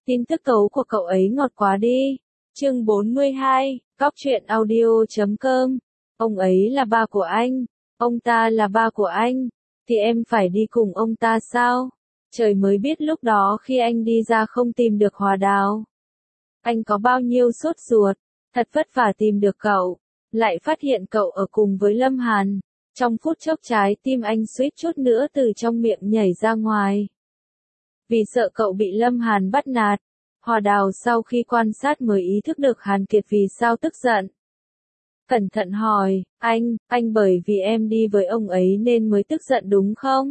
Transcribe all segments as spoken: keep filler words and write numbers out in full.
Tin tức tố của cậu ấy ngọt quá đi. Chương bốn mươi hai, Cóc truyện audio chấm com. Ông ấy là ba của anh. Ông ta là ba của anh. Thì em phải đi cùng ông ta sao? Trời mới biết lúc đó khi anh đi ra không tìm được Hòa Đào. Anh có bao nhiêu sốt ruột. Thật vất vả tìm được cậu. Lại phát hiện cậu ở cùng với Lâm Hàn. Trong phút chốc trái tim anh suýt chút nữa từ trong miệng nhảy ra ngoài. Vì sợ cậu bị Lâm Hàn bắt nạt, Hòa Đào sau khi quan sát mới ý thức được Hàn Kiệt vì sao tức giận. Cẩn thận hỏi, anh, anh bởi vì em đi với ông ấy nên mới tức giận đúng không?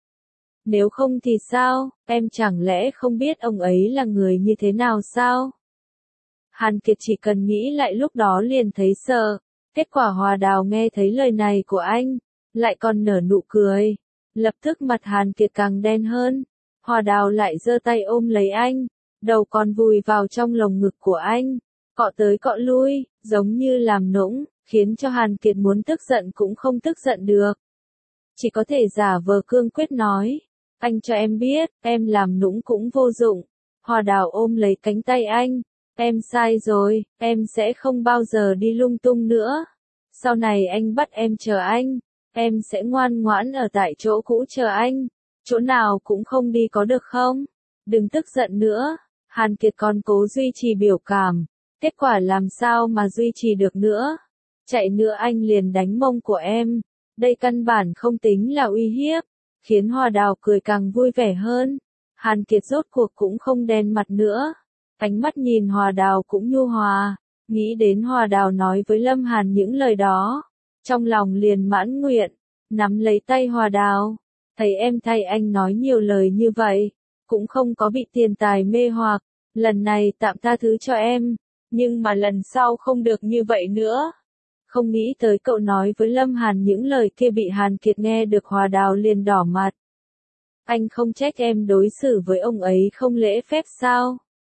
Nếu không thì sao, em chẳng lẽ không biết ông ấy là người như thế nào sao? Hàn Kiệt chỉ cần nghĩ lại lúc đó liền thấy sợ. Kết quả Hòa Đào nghe thấy lời này của anh, lại còn nở nụ cười. Lập tức mặt Hàn Kiệt càng đen hơn. Hòa Đào lại giơ tay ôm lấy anh, đầu còn vùi vào trong lồng ngực của anh, cọ tới cọ lui, giống như làm nũng, khiến cho Hàn Kiệt muốn tức giận cũng không tức giận được. Chỉ có thể giả vờ cương quyết nói, anh cho em biết, em làm nũng cũng vô dụng. Hòa Đào ôm lấy cánh tay anh, em sai rồi, em sẽ không bao giờ đi lung tung nữa. Sau này anh bắt em chờ anh, em sẽ ngoan ngoãn ở tại chỗ cũ chờ anh. Chỗ nào cũng không đi có được không? Đừng tức giận nữa. Hàn Kiệt còn cố duy trì biểu cảm. Kết quả làm sao mà duy trì được nữa? Chạy nữa anh liền đánh mông của em. Đây căn bản không tính là uy hiếp. Khiến Hòa Đào cười càng vui vẻ hơn. Hàn Kiệt rốt cuộc cũng không đen mặt nữa. Ánh mắt nhìn Hòa Đào cũng nhu hòa. Nghĩ đến Hòa Đào nói với Lâm Hàn những lời đó. Trong lòng liền mãn nguyện. Nắm lấy tay Hòa Đào. Thấy em thay anh nói nhiều lời như vậy, cũng không có bị tiền tài mê hoặc, lần này tạm tha thứ cho em, nhưng mà lần sau không được như vậy nữa. Không nghĩ tới cậu nói với Lâm Hàn những lời kia bị Hàn Kiệt nghe được Hòa Đào liền đỏ mặt. Anh không trách em đối xử với ông ấy không lễ phép sao?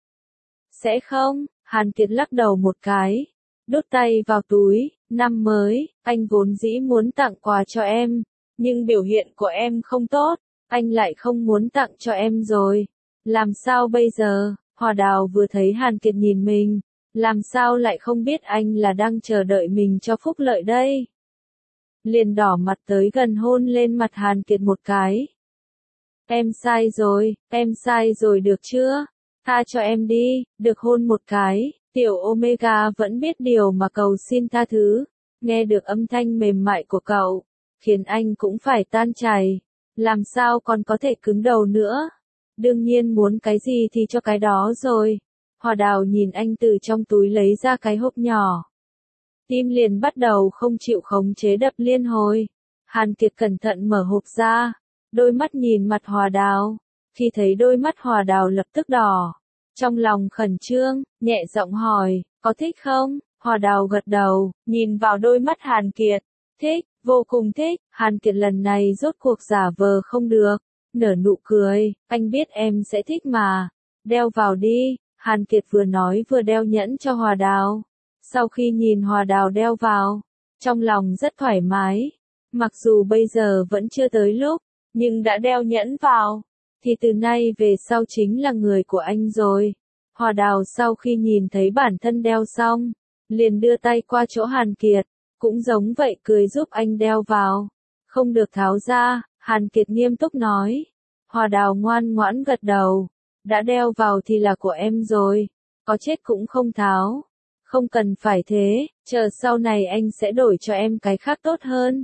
Sẽ không, Hàn Kiệt lắc đầu một cái, đút tay vào túi, năm mới, anh vốn dĩ muốn tặng quà cho em. Nhưng biểu hiện của em không tốt, anh lại không muốn tặng cho em rồi. Làm sao bây giờ? Hòa Đào vừa thấy Hàn Kiệt nhìn mình, làm sao lại không biết anh là đang chờ đợi mình cho phúc lợi đây? Liền đỏ mặt tới gần hôn lên mặt Hàn Kiệt một cái. Em sai rồi, em sai rồi được chưa? Tha cho em đi, được hôn một cái. Tiểu Omega vẫn biết điều mà cầu xin tha thứ. Nghe được âm thanh mềm mại của cậu, khiến anh cũng phải tan chảy. Làm sao còn có thể cứng đầu nữa? Đương nhiên muốn cái gì thì cho cái đó rồi. Hòa Đào nhìn anh từ trong túi lấy ra cái hộp nhỏ. Tim liền bắt đầu không chịu khống chế đập liên hồi. Hàn Kiệt cẩn thận mở hộp ra. Đôi mắt nhìn mặt Hòa Đào. Khi thấy đôi mắt Hòa Đào lập tức đỏ. Trong lòng khẩn trương, nhẹ giọng hỏi, có thích không? Hòa Đào gật đầu, nhìn vào đôi mắt Hàn Kiệt. Thích, vô cùng thích. Hàn Kiệt lần này rốt cuộc giả vờ không được. Nở nụ cười, anh biết em sẽ thích mà. Đeo vào đi. Hàn Kiệt vừa nói vừa đeo nhẫn cho Hòa Đào. Sau khi nhìn Hòa Đào đeo vào, trong lòng rất thoải mái. Mặc dù bây giờ vẫn chưa tới lúc, nhưng đã đeo nhẫn vào, thì từ nay về sau chính là người của anh rồi. Hòa Đào sau khi nhìn thấy bản thân đeo xong, liền đưa tay qua chỗ Hàn Kiệt, cũng giống vậy cười giúp anh đeo vào. Không được tháo ra, Hàn Kiệt nghiêm túc nói. Hòa Đào ngoan ngoãn gật đầu. Đã đeo vào thì là của em rồi. Có chết cũng không tháo. Không cần phải thế, chờ sau này anh sẽ đổi cho em cái khác tốt hơn.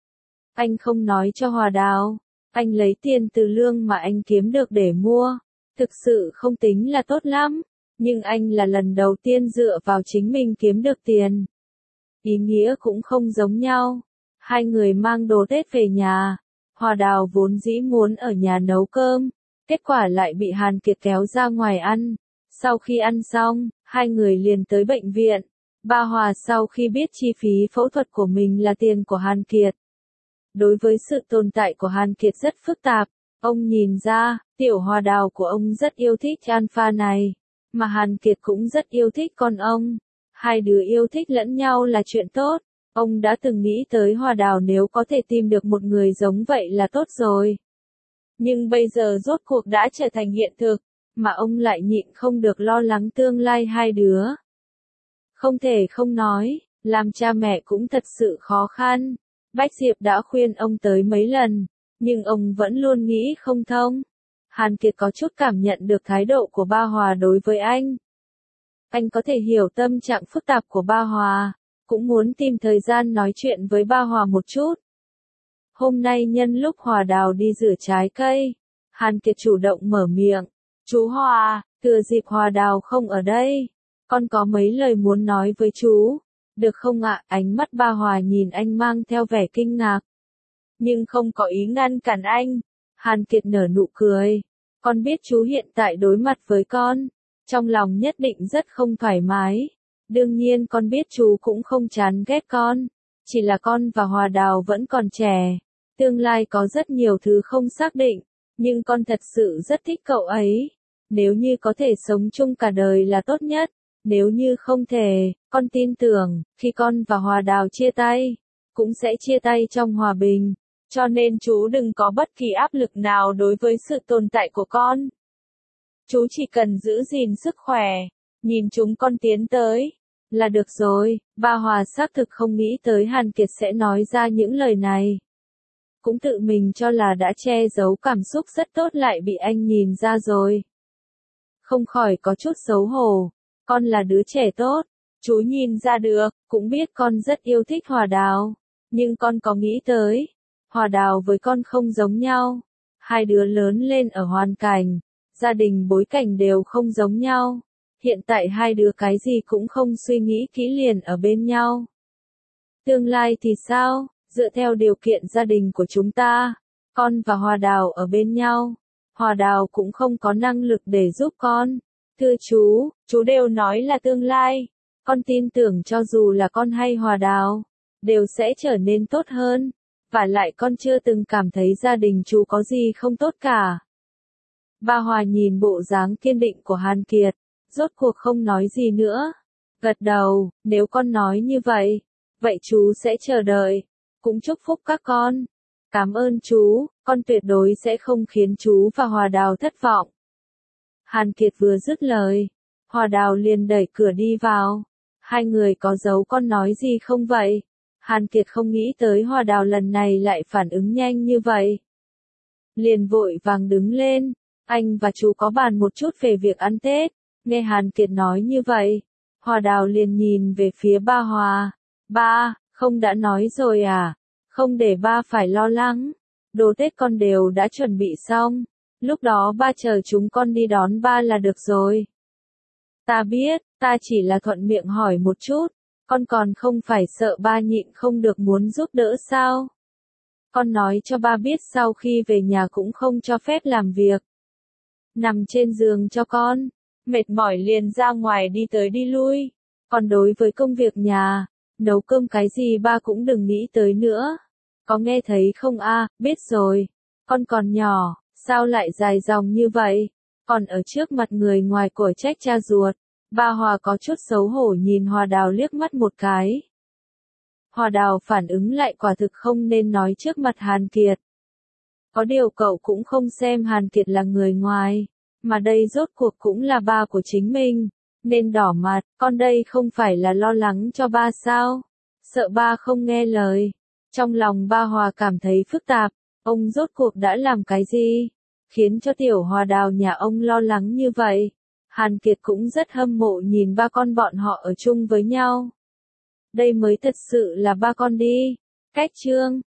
Anh không nói cho Hòa Đào. Anh lấy tiền từ lương mà anh kiếm được để mua. Thực sự không tính là tốt lắm. Nhưng anh là lần đầu tiên dựa vào chính mình kiếm được tiền. Ý nghĩa cũng không giống nhau. Hai người mang đồ Tết về nhà. Hòa Đào vốn dĩ muốn ở nhà nấu cơm. Kết quả lại bị Hàn Kiệt kéo ra ngoài ăn. Sau khi ăn xong, hai người liền tới bệnh viện. Ba Hòa sau khi biết chi phí phẫu thuật của mình là tiền của Hàn Kiệt. Đối với sự tồn tại của Hàn Kiệt rất phức tạp. Ông nhìn ra, tiểu Hòa Đào của ông rất yêu thích Alpha này. Mà Hàn Kiệt cũng rất yêu thích con ông. Hai đứa yêu thích lẫn nhau là chuyện tốt. Ông đã từng nghĩ tới Hòa Đào nếu có thể tìm được một người giống vậy là tốt rồi. Nhưng bây giờ rốt cuộc đã trở thành hiện thực. mà ông lại nhịn không được lo lắng tương lai hai đứa. Không thể không nói, làm cha mẹ cũng thật sự khó khăn. Bách Diệp đã khuyên ông tới mấy lần, nhưng ông vẫn luôn nghĩ không thông. Hàn Kiệt có chút cảm nhận được thái độ của ba Hòa đối với anh. Anh có thể hiểu tâm trạng phức tạp của ba Hòa, cũng muốn tìm thời gian nói chuyện với ba Hòa một chút. Hôm nay nhân lúc Hòa Đào đi rửa trái cây, Hàn Kiệt chủ động mở miệng. Chú Hòa, thừa dịp Hòa Đào không ở đây, con có mấy lời muốn nói với chú. Được không ạ? Ánh mắt ba Hòa nhìn anh mang theo vẻ kinh ngạc. Nhưng không có ý ngăn cản anh. Hàn Kiệt nở nụ cười. Con biết chú hiện tại đối mặt với con, trong lòng nhất định rất không thoải mái. Đương nhiên con biết chú cũng không chán ghét con. Chỉ là con và Hòa Đào vẫn còn trẻ. Tương lai có rất nhiều thứ không xác định. Nhưng con thật sự rất thích cậu ấy. Nếu như có thể sống chung cả đời là tốt nhất. Nếu như không thể, con tin tưởng, khi con và Hòa Đào chia tay, cũng sẽ chia tay trong hòa bình. Cho nên chú đừng có bất kỳ áp lực nào đối với sự tồn tại của con. Chú chỉ cần giữ gìn sức khỏe, nhìn chúng con tiến tới, là được rồi. Ba Hòa xác thực không nghĩ tới Hàn Kiệt sẽ nói ra những lời này. Cũng tự mình cho là đã che giấu cảm xúc rất tốt lại bị anh nhìn ra rồi. Không khỏi có chút xấu hổ. Con là đứa trẻ tốt, chú nhìn ra được, cũng biết con rất yêu thích Hòa Đào. Nhưng con có nghĩ tới, Hòa Đào với con không giống nhau. Hai đứa lớn lên ở hoàn cảnh, gia đình bối cảnh đều không giống nhau. Hiện tại hai đứa cái gì cũng không suy nghĩ kỹ liền ở bên nhau. Tương lai thì sao? Dựa theo điều kiện gia đình của chúng ta, con và Hòa Đào ở bên nhau. Hòa Đào cũng không có năng lực để giúp con. Thưa chú, chú đều nói là tương lai. Con tin tưởng cho dù là con hay Hòa Đào, đều sẽ trở nên tốt hơn. Và lại con chưa từng cảm thấy gia đình chú có gì không tốt cả. Ba Hòa nhìn bộ dáng kiên định của Hàn Kiệt, rốt cuộc không nói gì nữa. Gật đầu, nếu con nói như vậy, vậy chú sẽ chờ đợi. Cũng chúc phúc các con. Cảm ơn chú, con tuyệt đối sẽ không khiến chú và Hòa Đào thất vọng. Hàn Kiệt vừa dứt lời, Hòa Đào liền đẩy cửa đi vào. Hai người có giấu con nói gì không vậy? Hàn Kiệt không nghĩ tới Hòa Đào lần này lại phản ứng nhanh như vậy. Liền vội vàng đứng lên, anh và chú có bàn một chút về việc ăn Tết. Nghe Hàn Kiệt nói như vậy, Hòa Đào liền nhìn về phía ba Hòa. Ba, không đã nói rồi à? Không để ba phải lo lắng. Đồ Tết con đều đã chuẩn bị xong. Lúc đó ba chờ chúng con đi đón ba là được rồi. Ta biết, ta chỉ là thuận miệng hỏi một chút. Con còn không phải sợ ba nhịn không được muốn giúp đỡ sao? Con nói cho ba biết sau khi về nhà cũng không cho phép làm việc. Nằm trên giường cho con. Mệt mỏi liền ra ngoài đi tới đi lui. Còn đối với công việc nhà, nấu cơm cái gì ba cũng đừng nghĩ tới nữa. Có nghe thấy không a? Biết rồi. Con còn nhỏ, sao lại dài dòng như vậy? Còn ở trước mặt người ngoài của trách cha ruột. Ba Hòa có chút xấu hổ nhìn Hòa Đào liếc mắt một cái. Hòa Đào phản ứng lại quả thực không nên nói trước mặt Hàn Kiệt. Có điều cậu cũng không xem Hàn Kiệt là người ngoài, mà đây rốt cuộc cũng là ba của chính mình, nên đỏ mặt. Con đây không phải là lo lắng cho ba sao? Sợ ba không nghe lời. Trong lòng ba Hòa cảm thấy phức tạp, ông rốt cuộc đã làm cái gì, khiến cho tiểu Hòa Đào nhà ông lo lắng như vậy. Hàn Kiệt cũng rất hâm mộ nhìn ba con bọn họ ở chung với nhau. Đây mới thật sự là ba con đi. Cách chương